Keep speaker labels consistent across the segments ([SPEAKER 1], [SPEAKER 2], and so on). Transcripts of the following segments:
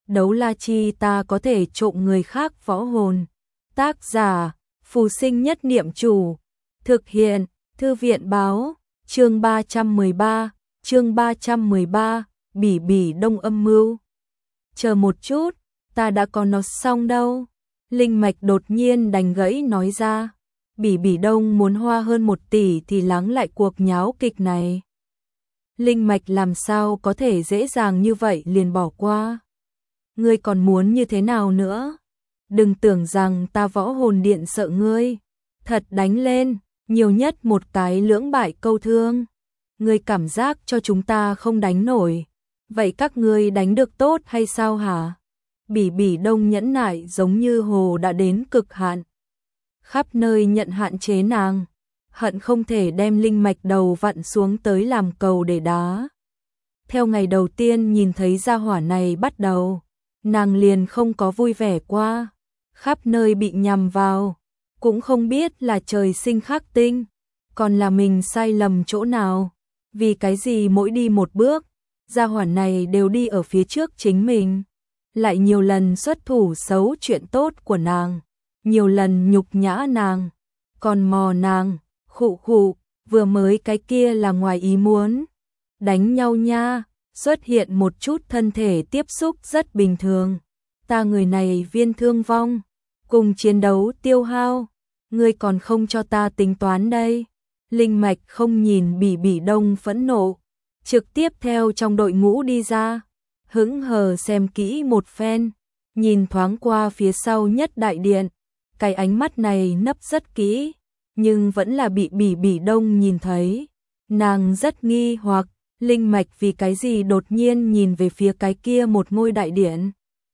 [SPEAKER 1] đấu la chi ta có thể trộm người khác võ hồn. Tác giả, Phù Sinh Nhất Niệm Chủ. Thực hiện, Thư viện báo, chương 313, Bỉ Bỉ Đông âm mưu. Chờ một chút, ta đã có nó xong đâu. Linh Mạch đột nhiên đành gãy nói ra. Bỉ Bỉ Đông muốn hoa hơn 1 tỷ thì lắng lại cuộc nháo kịch này. Linh Mạch làm sao có thể dễ dàng như vậy liền bỏ qua. Ngươi còn muốn như thế nào nữa? Đừng tưởng rằng ta Võ Hồn Điện sợ ngươi. Thật đánh lên, nhiều nhất một cái lưỡng bại câu thương. Ngươi cảm giác cho chúng ta không đánh nổi. Vậy các ngươi đánh được tốt hay sao hả? Bỉ Bỉ Đông nhẫn nại giống như hồ đã đến cực hạn. Khắp nơi nhận hạn chế nàng, hận không thể đem linh mạch đầu vặn xuống tới làm cầu để đá. Theo ngày đầu tiên nhìn thấy gia hỏa này bắt đầu, nàng liền không có vui vẻ qua, khắp nơi bị nhằm vào, cũng không biết là trời sinh khắc tinh, còn là mình sai lầm chỗ nào, vì cái gì mỗi đi một bước, gia hỏa này đều đi ở phía trước chính mình, lại nhiều lần xuất thủ xấu chuyện tốt của nàng, nhiều lần nhục nhã nàng, còn mò nàng, khụ khụ, vừa mới cái kia là ngoài ý muốn. Đánh nhau nha, xuất hiện một chút thân thể tiếp xúc rất bình thường. Ta người này viên thương vong, cùng chiến đấu tiêu hao, ngươi còn không cho ta tính toán đây. Linh Mạch không nhìn Bỉ Bỉ Đông phẫn nộ, trực tiếp theo trong đội ngũ đi ra, hững hờ xem kỹ một phen, nhìn thoáng qua phía sau nhất đại điện, cái ánh mắt này nấp rất kỹ, nhưng vẫn là bị Bỉ Bỉ Đông nhìn thấy. Nàng rất nghi hoặc, Linh Mạch vì cái gì đột nhiên nhìn về phía cái kia một ngôi đại điện.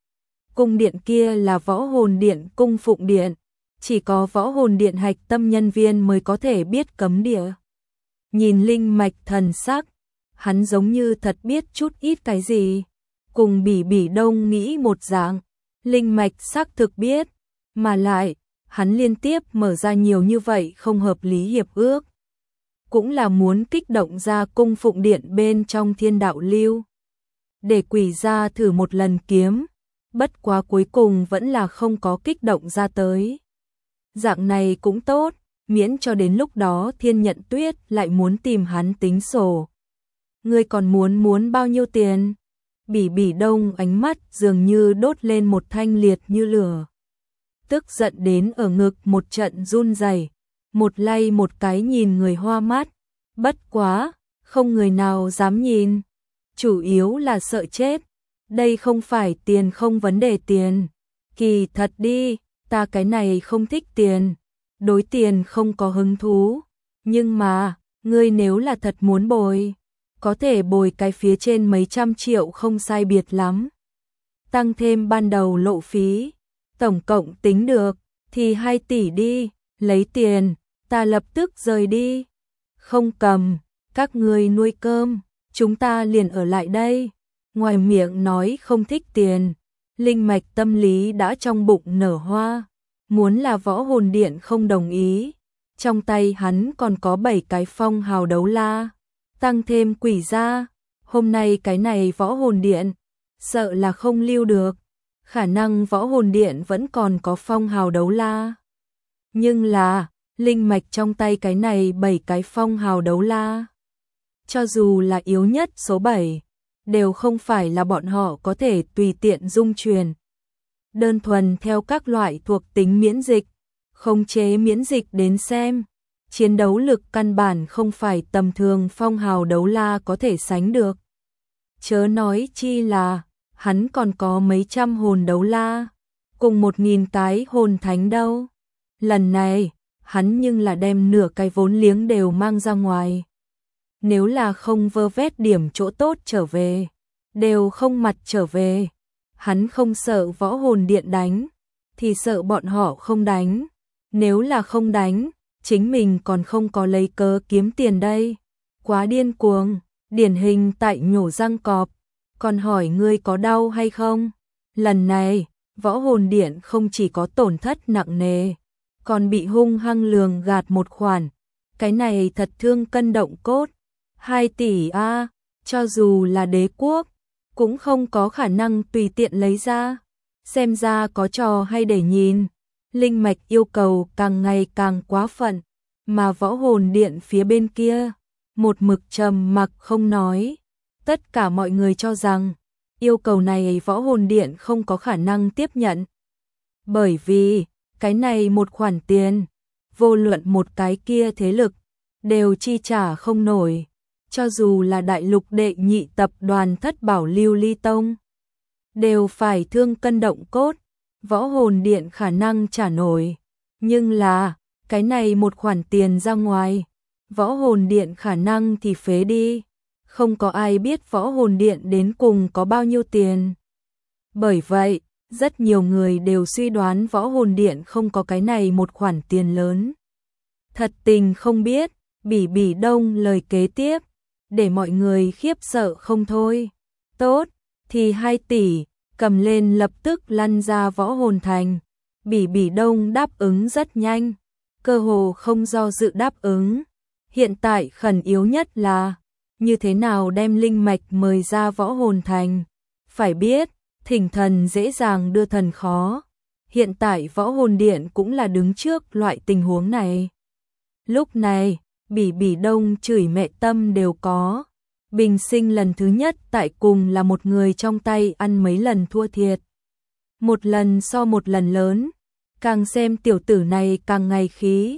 [SPEAKER 1] Cung điện kia là Võ Hồn Điện Cung Phụng Điện, chỉ có Võ Hồn Điện hạch tâm nhân viên mới có thể biết cấm địa. Nhìn Linh Mạch thần sắc, hắn giống như thật biết chút ít cái gì, cùng Bỉ Bỉ Đông nghĩ một dạng, Linh Mạch xác thực biết, mà lại, hắn liên tiếp mở ra nhiều như vậy không hợp lý hiệp ước. Cũng là muốn kích động ra Cung Phụng Điện bên trong Thiên Đạo Lưu. Để quỷ ra thử một lần kiếm, bất quá cuối cùng vẫn là không có kích động ra tới. Dạng này cũng tốt, miễn cho đến lúc đó Thiên Nhận Tuyết lại muốn tìm hắn tính sổ. Ngươi còn muốn bao nhiêu tiền? Bỉ Bỉ Đông ánh mắt dường như đốt lên một thanh liệt như lửa. Tức giận đến ở ngực một trận run rẩy, một lay một cái nhìn người hoa mắt, bất quá, không người nào dám nhìn, chủ yếu là sợ chết, đây không phải tiền không vấn đề tiền, kỳ thật đi, ta cái này không thích tiền, đối tiền không có hứng thú, nhưng mà, ngươi nếu là thật muốn bồi, có thể bồi cái phía trên mấy trăm triệu không sai biệt lắm, tăng thêm ban đầu lộ phí. Tổng cộng tính được, thì 2 tỷ đi, lấy tiền, ta lập tức rời đi. Không cầm, các ngươi nuôi cơm, chúng ta liền ở lại đây. Ngoài miệng nói không thích tiền, Linh Mạch tâm lý đã trong bụng nở hoa. Muốn là Võ Hồn Điện không đồng ý, trong tay hắn còn có 7 cái phong hào đấu la, tăng thêm quỷ gia, hôm nay cái này Võ Hồn Điện, sợ là không lưu được. Khả năng Võ Hồn Điện vẫn còn có phong hào đấu la. Nhưng là, Linh Mạch trong tay cái này 7 cái phong hào đấu la. Cho dù là yếu nhất số 7, đều không phải là bọn họ có thể tùy tiện dung truyền. Đơn thuần theo các loại thuộc tính miễn dịch, khống chế miễn dịch đến xem. Chiến đấu lực căn bản không phải tầm thường phong hào đấu la có thể sánh được. Chớ nói chi là hắn còn có mấy trăm hồn đấu la, cùng 1000 cái hồn thánh đâu. Lần này, hắn nhưng là đem nửa cái vốn liếng đều mang ra ngoài. Nếu là không vơ vét điểm chỗ tốt trở về, đều không mặt trở về, hắn không sợ Võ Hồn Điện đánh, thì sợ bọn họ không đánh. Nếu là không đánh, chính mình còn không có lấy cớ kiếm tiền đây. Quá điên cuồng, điển hình tại nhổ răng cọp. Còn hỏi ngươi có đau hay không? Lần này, Võ Hồn Điện không chỉ có tổn thất nặng nề, còn bị hung hăng lường gạt một khoản. Cái này thật thương cân động cốt. 2 tỷ a, cho dù là đế quốc, cũng không có khả năng tùy tiện lấy ra. Xem ra có trò hay để nhìn. Linh mạch yêu cầu càng ngày càng quá phận, mà võ hồn điện phía bên kia một mực trầm mặc không nói. Tất cả mọi người cho rằng yêu cầu này võ hồn điện không có khả năng tiếp nhận. Bởi vì cái này một khoản tiền, vô luận một cái kia thế lực đều chi trả không nổi, cho dù là đại lục đệ nhị tập đoàn Thất Bảo Lưu Ly Tông đều phải thương cân động cốt, võ hồn điện khả năng trả nổi, nhưng là cái này một khoản tiền ra ngoài, võ hồn điện khả năng thì phế đi, không có ai biết võ hồn điện đến cùng có bao nhiêu tiền. Bởi vậy, rất nhiều người đều suy đoán võ hồn điện không có cái này một khoản tiền lớn. Thật tình không biết, Bỉ Bỉ Đông lời kế tiếp, để mọi người khiếp sợ không thôi. Tốt, thì 2 tỷ, cầm lên lập tức lăn ra võ hồn thành. Bỉ Bỉ Đông đáp ứng rất nhanh, cơ hồ không do dự đáp ứng. Hiện tại khẩn yếu nhất là như thế nào đem linh mạch mời ra võ hồn thành. Phải biết, thỉnh thần dễ dàng đưa thần khó. Hiện tại võ hồn điện cũng là đứng trước loại tình huống này. Lúc này, Bỉ Bỉ Đông chửi mẹ tâm đều có. Bình sinh lần thứ nhất tại cùng là một người trong tay ăn mấy lần thua thiệt. Một lần so một lần lớn, càng xem tiểu tử này càng ngày khí.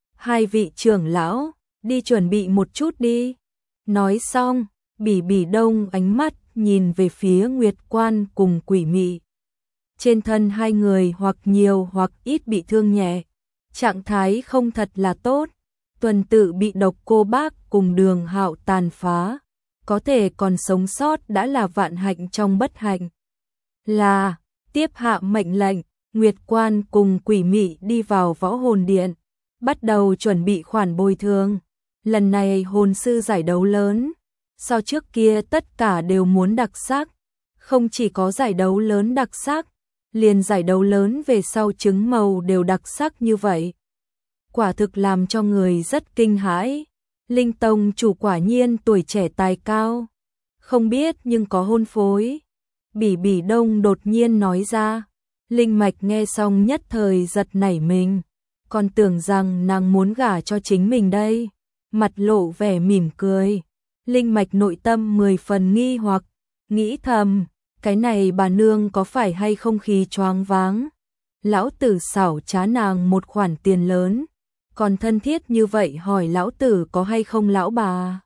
[SPEAKER 1] 2 vị trưởng lão, đi chuẩn bị một chút đi. Nói xong, Bỉ Bỉ Đông ánh mắt nhìn về phía Nguyệt Quan cùng Quỷ Mị. Trên thân hai người hoặc nhiều hoặc ít bị thương nhẹ, trạng thái không thật là tốt. Tuần tự bị độc cô bác cùng Đường Hạo tàn phá, có thể còn sống sót đã là vạn hạnh trong bất hạnh. Là, tiếp hạ mệnh lệnh, Nguyệt Quan cùng Quỷ Mị đi vào võ hồn điện, bắt đầu chuẩn bị khoản bồi thường. Lần này hồn sư giải đấu lớn, so trước kia tất cả đều muốn đặc sắc, không chỉ có giải đấu lớn đặc sắc, liền giải đấu lớn về sau trứng màu đều đặc sắc như vậy. Quả thực làm cho người rất kinh hãi. Linh Tông chủ quả nhiên tuổi trẻ tài cao, không biết nhưng có hôn phối. Bỉ Bỉ Đông đột nhiên nói ra. Linh Mạch nghe xong nhất thời giật nảy mình, còn tưởng rằng nàng muốn gả cho chính mình đây. Mặt lộ vẻ mỉm cười. Linh Mạch nội tâm 10 phần nghi hoặc, nghĩ thầm, cái này bà nương có phải hay không khí choáng váng. Lão tử xảo trá nàng một khoản tiền lớn, còn thân thiết như vậy hỏi lão tử có hay không lão bà.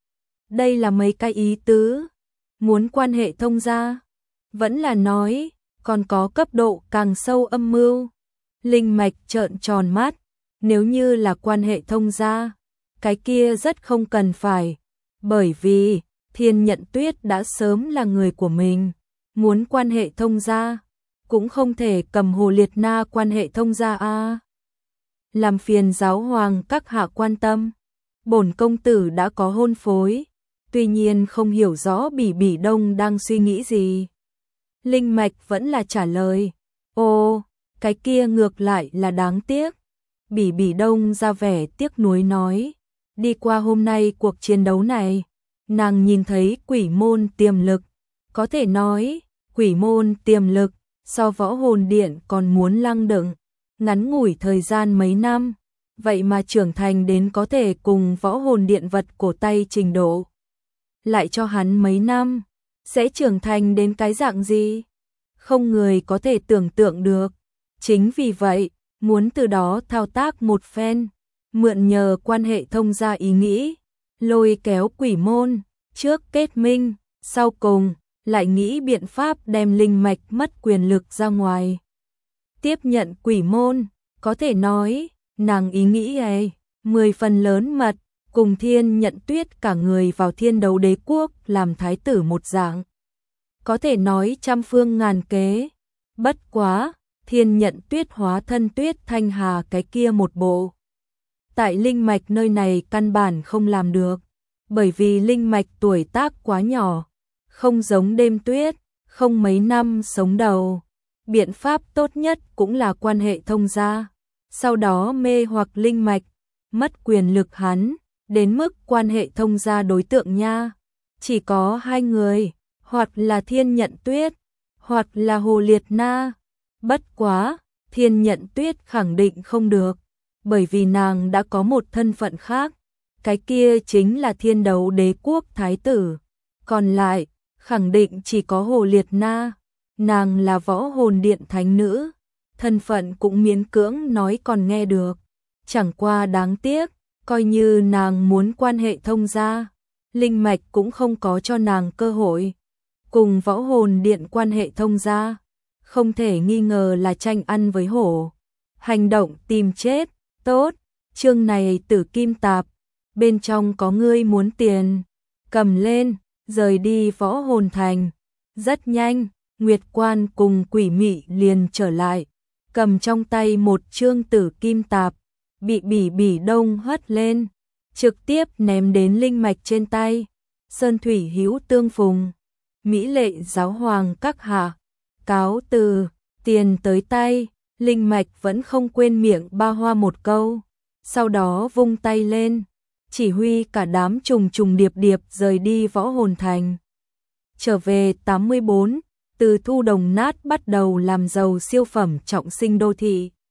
[SPEAKER 1] Đây là mấy cái ý tứ, muốn quan hệ thông gia, vẫn là nói, còn có cấp độ càng sâu âm mưu. Linh Mạch trợn tròn mắt, nếu như là quan hệ thông gia, cái kia rất không cần phải, bởi vì Thiên Nhận Tuyết đã sớm là người của mình, muốn quan hệ thông gia, cũng không thể cầm Hồ Liệt Na quan hệ thông gia a. Làm phiền giáo hoàng các hạ quan tâm, bổn công tử đã có hôn phối, tuy nhiên không hiểu rõ Bỉ Bỉ Đông đang suy nghĩ gì. Linh Mạch vẫn là trả lời, ô, cái kia ngược lại là đáng tiếc. Bỉ Bỉ Đông ra vẻ tiếc nuối nói, đi qua hôm nay cuộc chiến đấu này, nàng nhìn thấy quỷ môn tiềm lực, có thể nói, quỷ môn tiềm lực, so võ hồn điện còn muốn lăng đựng, ngắn ngủi thời gian mấy năm, vậy mà trưởng thành đến có thể cùng võ hồn điện vật cổ tay trình độ. Lại cho hắn mấy năm, sẽ trưởng thành đến cái dạng gì? Không người có thể tưởng tượng được. Chính vì vậy, muốn từ đó thao tác một phen, mượn nhờ quan hệ thông gia ý nghĩ, lôi kéo quỷ môn, trước kết minh, sau cùng, lại nghĩ biện pháp đem linh mạch mất quyền lực ra ngoài. Tiếp nhận quỷ môn, có thể nói, nàng ý nghĩ ấy, 10 phần lớn mật, cùng Thiên Nhận Tuyết cả người vào Thiên Đấu Đế Quốc làm thái tử một dạng. Có thể nói trăm phương ngàn kế, bất quá, Thiên Nhận Tuyết hóa thân Tuyết Thanh Hà cái kia một bộ. Tại linh mạch nơi này căn bản không làm được, bởi vì linh mạch tuổi tác quá nhỏ, không giống Đêm Tuyết, không mấy năm sống đầu. Biện pháp tốt nhất cũng là quan hệ thông gia, sau đó mê hoặc linh mạch, mất quyền lực hắn, đến mức quan hệ thông gia đối tượng nha. Chỉ có 2 người, hoặc là Thiên Nhận Tuyết, hoặc là Hồ Liệt Na. Bất quá, Thiên Nhận Tuyết khẳng định không được, bởi vì nàng đã có một thân phận khác, cái kia chính là Thiên Đấu Đế quốc thái tử. Còn lại, khẳng định chỉ có Hồ Liệt Na, nàng là Võ Hồn Điện thánh nữ, thân phận cũng miễn cưỡng nói còn nghe được. Chẳng qua đáng tiếc, coi như nàng muốn quan hệ thông gia, Linh Mạch cũng không có cho nàng cơ hội. Cùng Võ Hồn Điện quan hệ thông gia, không thể nghi ngờ là tranh ăn với hổ. Hành động tìm chết, tốt, chương này Tử Kim Tạp, bên trong có ngươi muốn tiền, cầm lên, rời đi Võ Hồn Thành. Rất nhanh, Nguyệt Quan cùng Quỷ Mị liền trở lại, cầm trong tay một chương Tử Kim Tạp, bị Bỉ Bỉ Đông hất lên, trực tiếp ném đến Linh Mạch trên tay. Sơn thủy hữu tương phùng, mỹ lệ giáo hoàng các hạ, cáo từ, tiền tới tay. Linh Mạch vẫn không quên miệng ba hoa một câu, sau đó vung tay lên, chỉ huy cả đám trùng trùng điệp điệp rời đi Võ Hồn Thành. Trở về 84, từ Thu Đồng Nát bắt đầu làm giàu siêu phẩm trọng sinh đô thị.